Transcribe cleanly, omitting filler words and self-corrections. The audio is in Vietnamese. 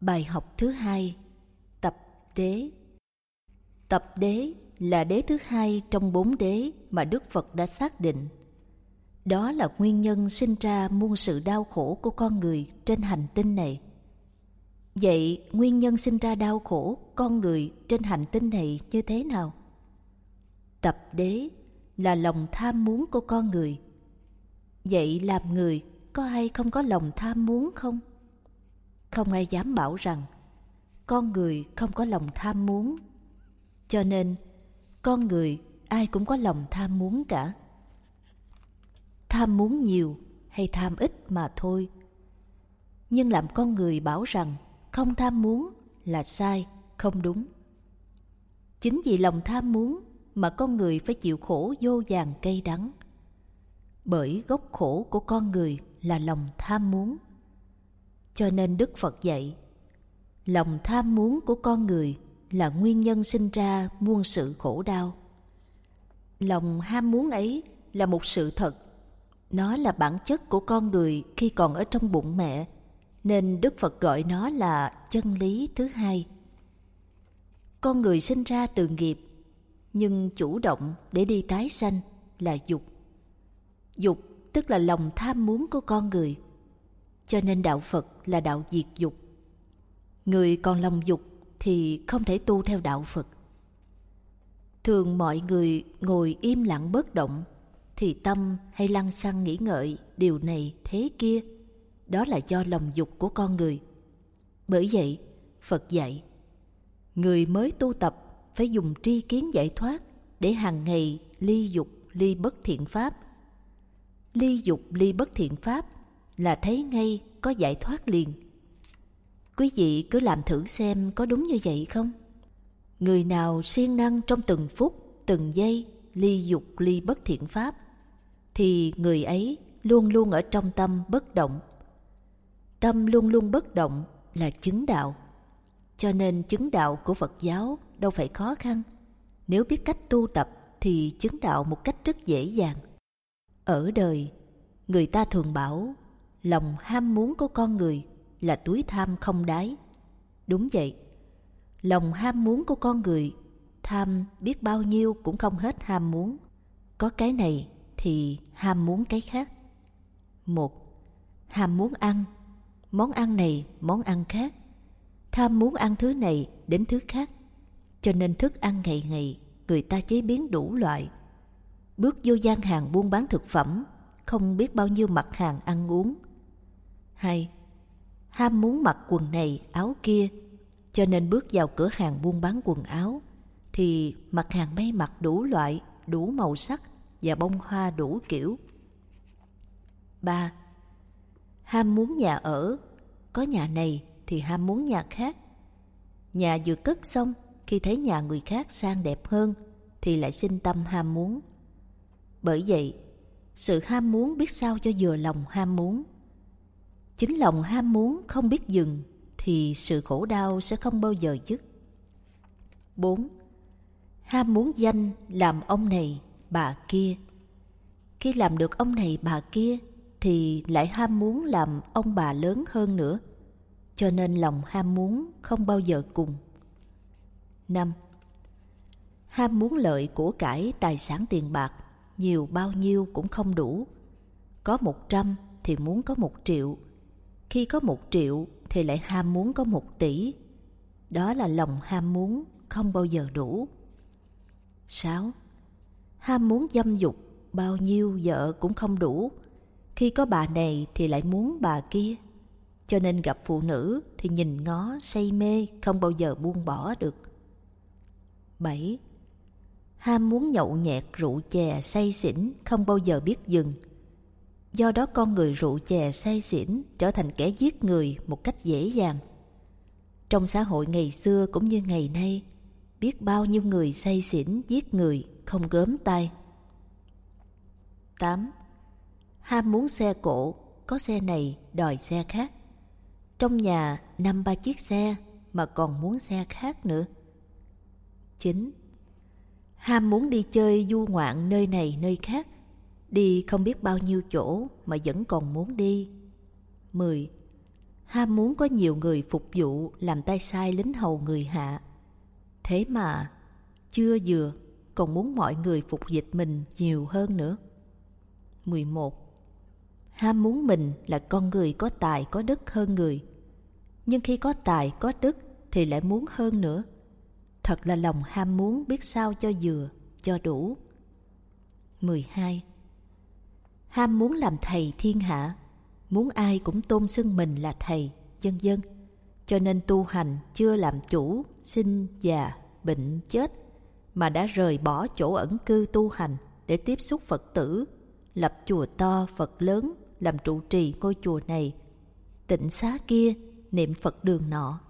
Bài học thứ hai, tập đế. Tập đế là đế thứ hai trong 4 đế mà Đức Phật đã xác định. Đó là nguyên nhân sinh ra muôn sự đau khổ của con người trên hành tinh này. Vậy nguyên nhân sinh ra đau khổ con người trên hành tinh này như thế nào? Tập đế là lòng tham muốn của con người. Vậy làm người có ai không có lòng tham muốn không? Không ai dám bảo rằng con người không có lòng tham muốn. Cho nên con người ai cũng có lòng tham muốn cả. Tham muốn nhiều hay tham ít mà thôi. Nhưng làm con người bảo rằng không tham muốn là sai, không đúng. Chính vì lòng tham muốn mà con người phải chịu khổ vô vàn cay đắng. Bởi gốc khổ của con người là lòng tham muốn. Cho nên Đức Phật dạy, lòng tham muốn của con người là nguyên nhân sinh ra muôn sự khổ đau. Lòng ham muốn ấy là một sự thật. Nó là bản chất của con người khi còn ở trong bụng mẹ, nên Đức Phật gọi nó là chân lý thứ hai. Con người sinh ra từ nghiệp, nhưng chủ động để đi tái sanh là dục. Dục tức là lòng tham muốn của con người. Cho nên đạo Phật là đạo diệt dục. Người còn lòng dục thì không thể tu theo đạo Phật. Thường mọi người ngồi im lặng bất động thì tâm hay lăng xăng nghĩ ngợi điều này thế kia. Đó là do lòng dục của con người. Bởi vậy Phật dạy, người mới tu tập phải dùng tri kiến giải thoát để hàng ngày ly dục ly bất thiện pháp. Ly dục ly bất thiện pháp là thấy ngay có giải thoát liền. Quý vị cứ làm thử xem có đúng như vậy không? Người nào siêng năng trong từng phút, từng giây ly dục ly bất thiện pháp thì người ấy luôn luôn ở trong tâm bất động. Tâm luôn luôn bất động là chứng đạo. Cho nên chứng đạo của Phật giáo đâu phải khó khăn. Nếu biết cách tu tập thì chứng đạo một cách rất dễ dàng. Ở đời, người ta thường bảo lòng ham muốn của con người là túi tham không đáy. Đúng vậy, lòng ham muốn của con người tham biết bao nhiêu cũng không hết ham muốn. Có cái này thì ham muốn cái khác. Một, ham muốn ăn, món ăn này, món ăn khác. Tham muốn ăn thứ này đến thứ khác. Cho nên thức ăn ngày ngày người ta chế biến đủ loại. Bước vô gian hàng buôn bán thực phẩm, không biết bao nhiêu mặt hàng ăn uống. Hai, ham muốn mặc quần này, áo kia. Cho nên bước vào cửa hàng buôn bán quần áo thì mặt hàng may mặc đủ loại, đủ màu sắc và bông hoa đủ kiểu. Ba, ham muốn nhà ở. Có nhà này thì ham muốn nhà khác. Nhà vừa cất xong, khi thấy nhà người khác sang đẹp hơn thì lại sinh tâm ham muốn. Bởi vậy, sự ham muốn biết sao cho vừa lòng ham muốn. Chính lòng ham muốn không biết dừng thì sự khổ đau sẽ không bao giờ dứt. 4. Ham muốn danh làm ông này, bà kia. Khi làm được ông này, bà kia thì lại ham muốn làm ông bà lớn hơn nữa. Cho nên lòng ham muốn không bao giờ cùng. 5. Ham muốn lợi của cải tài sản tiền bạc, nhiều bao nhiêu cũng không đủ. Có 100 thì muốn có 1 triệu. Khi có 1 triệu thì lại ham muốn có 1 tỷ. Đó là lòng ham muốn không bao giờ đủ. 6. Ham muốn dâm dục, bao nhiêu vợ cũng không đủ. Khi có bà này thì lại muốn bà kia. Cho nên gặp phụ nữ thì nhìn ngó say mê, không bao giờ buông bỏ được. 7. Ham muốn nhậu nhẹt, rượu chè, say xỉn, không bao giờ biết dừng. Do đó con người rượu chè say xỉn trở thành kẻ giết người một cách dễ dàng. Trong xã hội ngày xưa cũng như ngày nay, biết bao nhiêu người say xỉn giết người không gớm tay. 8. Ham muốn xe cộ, có xe này đòi xe khác. Trong nhà 5-3 chiếc xe mà còn muốn xe khác nữa. 9. Ham muốn đi chơi du ngoạn nơi này nơi khác, đi không biết bao nhiêu chỗ mà vẫn còn muốn đi. 10. ham muốn có nhiều người phục vụ làm tay sai lính hầu người hạ. Thế mà chưa vừa còn muốn mọi người phục dịch mình nhiều hơn nữa. 11. Ham muốn mình là con người có tài có đức hơn người, nhưng khi có tài có đức thì lại muốn hơn nữa. Thật là lòng ham muốn biết sao cho vừa, cho đủ. 12. Ham muốn làm thầy thiên hạ, muốn ai cũng tôn xưng mình là thầy, vân vân. Cho nên tu hành chưa làm chủ, sinh, già, bệnh, chết, mà đã rời bỏ chỗ ẩn cư tu hành để tiếp xúc Phật tử, lập chùa to, Phật lớn, làm trụ trì ngôi chùa này, tịnh xá kia, niệm Phật đường nọ.